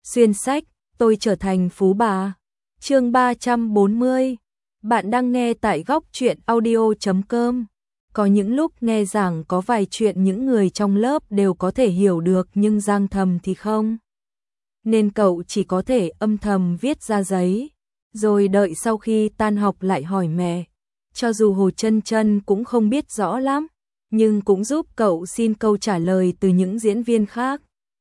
Xuyên sách, tôi trở thành phú bà. Chương 340. Bạn đang nghe tại góc truyện audio.com. Có những lúc nghe giảng có vài chuyện những người trong lớp đều có thể hiểu được nhưng Giang Thầm thì không. Nên cậu chỉ có thể âm thầm viết ra giấy, rồi đợi sau khi tan học lại hỏi mẹ. Cho dù Hồ Chân Chân cũng không biết rõ lắm, nhưng cũng giúp cậu xin câu trả lời từ những diễn viên khác.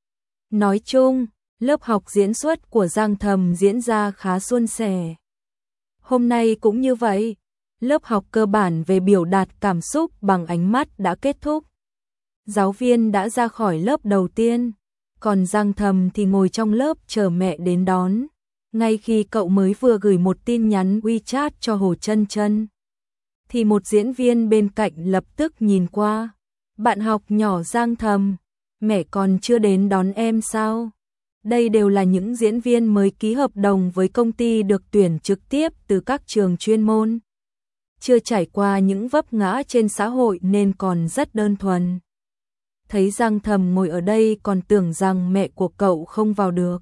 Nói chung, lớp học diễn xuất của Giang Thầm diễn ra khá suôn sẻ. Hôm nay cũng như vậy, lớp học cơ bản về biểu đạt cảm xúc bằng ánh mắt đã kết thúc. Giáo viên đã ra khỏi lớp đầu tiên, còn Giang Thầm thì ngồi trong lớp chờ mẹ đến đón. Ngay khi cậu mới vừa gửi một tin nhắn WeChat cho Hồ Chân Chân, thì một diễn viên bên cạnh lập tức nhìn qua. Bạn học nhỏ Giang Thầm, mẹ còn chưa đến đón em sao? Đây đều là những diễn viên mới ký hợp đồng với công ty được tuyển trực tiếp từ các trường chuyên môn. Chưa trải qua những vấp ngã trên xã hội nên còn rất đơn thuần. Thấy Giang Thầm ngồi ở đây còn tưởng rằng mẹ của cậu không vào được,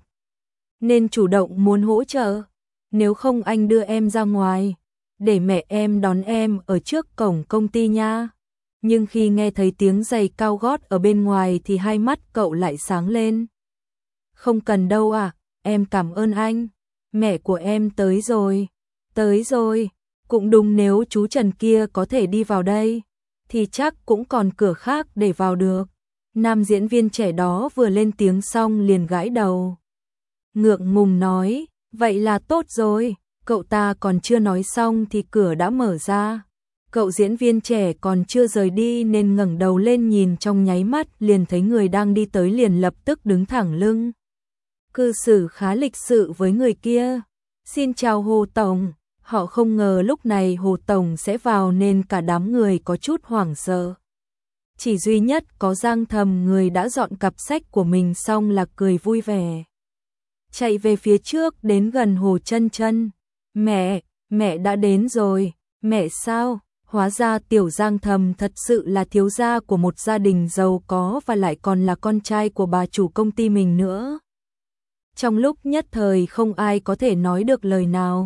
nên chủ động muốn hỗ trợ. Nếu không anh đưa em ra ngoài, để mẹ em đón em ở trước cổng công ty nha. Nhưng khi nghe thấy tiếng giày cao gót ở bên ngoài thì hai mắt cậu lại sáng lên. Không cần đâu à, em cảm ơn anh. Mẹ của em tới rồi. Tới rồi. Cũng đúng, nếu chú Trần kia có thể đi vào đây, thì chắc cũng còn cửa khác để vào được. Nam diễn viên trẻ đó vừa lên tiếng xong liền gãi đầu. Ngượng ngùng nói, vậy là tốt rồi. Cậu ta còn chưa nói xong thì cửa đã mở ra. Cậu diễn viên trẻ còn chưa rời đi nên ngẩng đầu lên nhìn, trong nháy mắt liền thấy người đang đi tới, liền lập tức đứng thẳng lưng. Cư xử khá lịch sự với người kia. Xin chào Hồ Tổng. Họ không ngờ lúc này Hồ Tổng sẽ vào nên cả đám người có chút hoảng sợ. Chỉ duy nhất có Giang Thầm, người đã dọn cặp sách của mình xong là cười vui vẻ. Chạy về phía trước đến gần Hồ Chân Chân. Mẹ đã đến rồi. Mẹ sao? Hóa ra tiểu Giang Thầm thật sự là thiếu gia của một gia đình giàu có và lại còn là con trai của bà chủ công ty mình nữa. Trong lúc nhất thời không ai có thể nói được lời nào.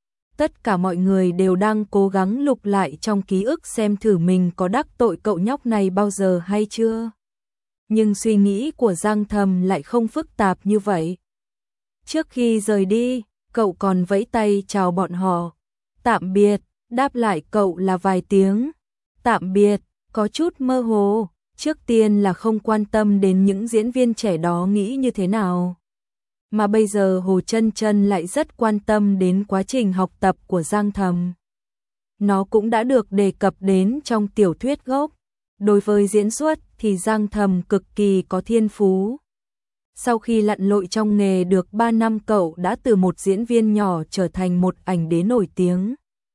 Tất cả mọi người đều đang cố gắng lục lại trong ký ức xem thử mình có đắc tội cậu nhóc này bao giờ hay chưa. Nhưng suy nghĩ của Giang Thầm lại không phức tạp như vậy. Trước khi rời đi, cậu còn vẫy tay chào bọn họ. Tạm biệt, đáp lại cậu là vài tiếng. Tạm biệt, có chút mơ hồ. Trước tiên là không quan tâm đến những diễn viên trẻ đó nghĩ như thế nào, mà bây giờ Hồ Chân Chân lại rất quan tâm đến quá trình học tập của Giang Thầm. Nó cũng đã được đề cập đến trong tiểu thuyết gốc. Đối với diễn xuất thì Giang Thầm cực kỳ có thiên phú. Sau khi lặn lội trong nghề được 3 năm, cậu đã từ một diễn viên nhỏ trở thành một ảnh đế nổi tiếng.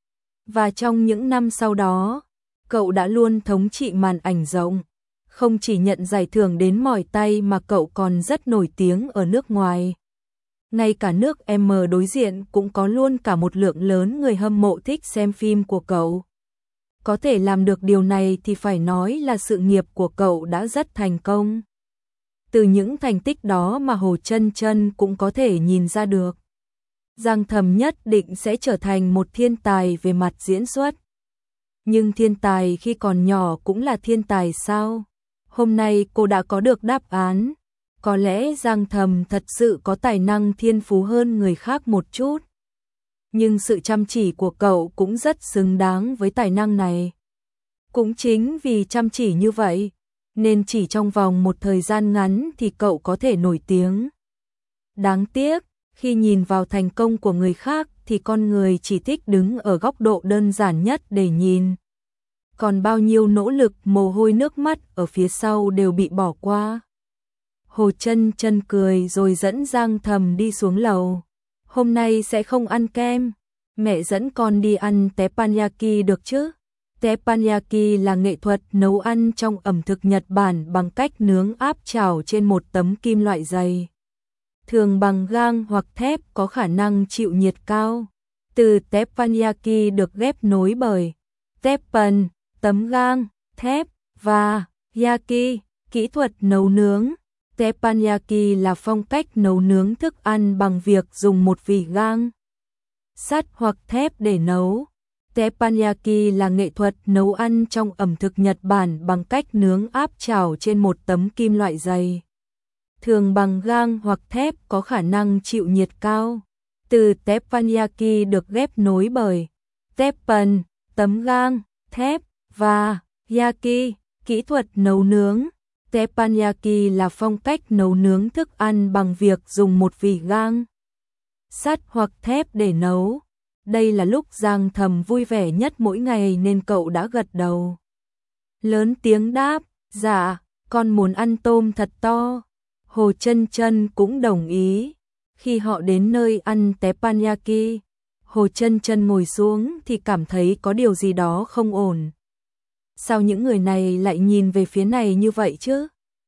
Và trong những năm sau đó, cậu đã luôn thống trị màn ảnh rộng. Không chỉ nhận giải thưởng đến mỏi tay mà cậu còn rất nổi tiếng ở nước ngoài. Ngay cả nước M đối diện cũng có luôn cả một lượng lớn người hâm mộ thích xem phim của cậu. Có thể làm được điều này thì phải nói là sự nghiệp của cậu đã rất thành công. Từ những thành tích đó mà Hồ Chân Chân cũng có thể nhìn ra được, Giang Thầm nhất định sẽ trở thành một thiên tài về mặt diễn xuất. Nhưng thiên tài khi còn nhỏ cũng là thiên tài sao? Hôm nay cô đã có được đáp án. Có lẽ Giang Thầm thật sự có tài năng thiên phú hơn người khác một chút. Nhưng sự chăm chỉ của cậu cũng rất xứng đáng với tài năng này. Cũng chính vì chăm chỉ như vậy, nên chỉ trong vòng một thời gian ngắn thì cậu có thể nổi tiếng. Đáng tiếc, khi nhìn vào thành công của người khác thì con người chỉ thích đứng ở góc độ đơn giản nhất để nhìn. Còn bao nhiêu nỗ lực, mồ hôi nước mắt ở phía sau đều bị bỏ qua. Hồ Chân Chân cười rồi dẫn Giang Thầm đi xuống lầu. Hôm nay sẽ không ăn kem. Mẹ dẫn con đi ăn teppanyaki được chứ? Teppanyaki là nghệ thuật nấu ăn trong ẩm thực Nhật Bản bằng cách nướng áp chảo trên một tấm kim loại dày, thường bằng gang hoặc thép, có khả năng chịu nhiệt cao. Từ teppanyaki được ghép nối bởi teppan, tấm gang, thép, và yaki, kỹ thuật nấu nướng. Teppanyaki là phong cách nấu nướng thức ăn bằng việc dùng một vỉ gang, sắt hoặc thép để nấu. Teppanyaki là nghệ thuật nấu ăn trong ẩm thực Nhật Bản bằng cách nướng áp chảo trên một tấm kim loại dày, thường bằng gang hoặc thép có khả năng chịu nhiệt cao. Từ teppanyaki được ghép nối bởi teppan, tấm gang, thép, và yaki, kỹ thuật nấu nướng. Teppanyaki là phong cách nấu nướng thức ăn bằng việc dùng một vỉ gang, sắt hoặc thép để nấu. Đây là lúc Giang Thầm vui vẻ nhất mỗi ngày nên cậu đã gật đầu, lớn tiếng đáp, dạ, con muốn ăn tôm thật to. Hồ Chân Chân cũng đồng ý. Khi họ đến nơi ăn teppanyaki, Hồ Chân Chân ngồi xuống thì cảm thấy có điều gì đó không ổn. Sao những người này lại nhìn về phía này như vậy chứ?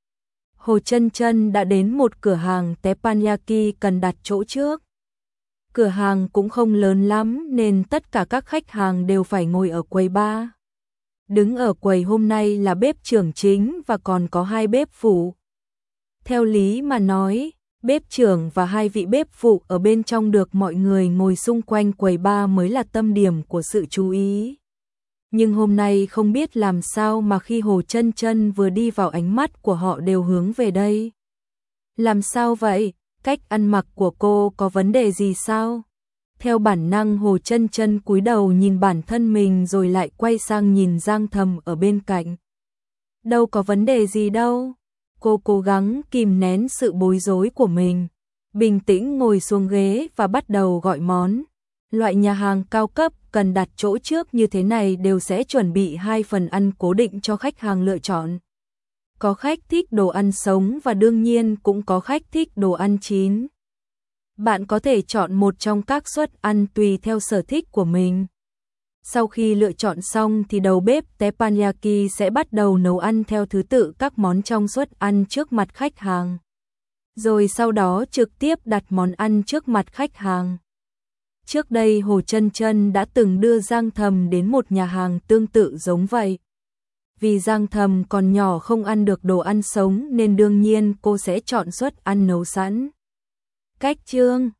Hồ Chân Chân đã đến một cửa hàng teppanyaki cần đặt chỗ trước. Cửa hàng cũng không lớn lắm nên tất cả các khách hàng đều phải ngồi ở quầy bar. Đứng ở quầy hôm nay là bếp trưởng chính và còn có 2 bếp phụ. Theo lý mà nói, bếp trưởng và 2 vị bếp phụ ở bên trong được mọi người ngồi xung quanh quầy bar mới là tâm điểm của sự chú ý. Nhưng hôm nay không biết làm sao mà khi Hồ Chân Chân vừa đi vào ánh mắt của họ đều hướng về đây. Làm sao vậy? Cách ăn mặc của cô có vấn đề gì sao? Theo bản năng Hồ Chân Chân cúi đầu nhìn bản thân mình rồi lại quay sang nhìn Giang Thầm ở bên cạnh. Đâu có vấn đề gì đâu. Cô cố gắng kìm nén sự bối rối của mình, bình tĩnh ngồi xuống ghế và bắt đầu gọi món. Loại nhà hàng cao cấp cần đặt chỗ trước như thế này đều sẽ chuẩn bị 2 phần ăn cố định cho khách hàng lựa chọn. Có khách thích đồ ăn sống và đương nhiên cũng có khách thích đồ ăn chín. Bạn có thể chọn một trong các suất ăn tùy theo sở thích của mình. Sau khi lựa chọn xong thì đầu bếp teppanyaki sẽ bắt đầu nấu ăn theo thứ tự các món trong suất ăn trước mặt khách hàng. Rồi sau đó trực tiếp đặt món ăn trước mặt khách hàng. Trước đây Hồ Chân Chân đã từng đưa Giang Thầm đến một nhà hàng tương tự giống vậy. Vì Giang Thầm còn nhỏ không ăn được đồ ăn sống nên đương nhiên cô sẽ chọn suất ăn nấu sẵn. Cách chương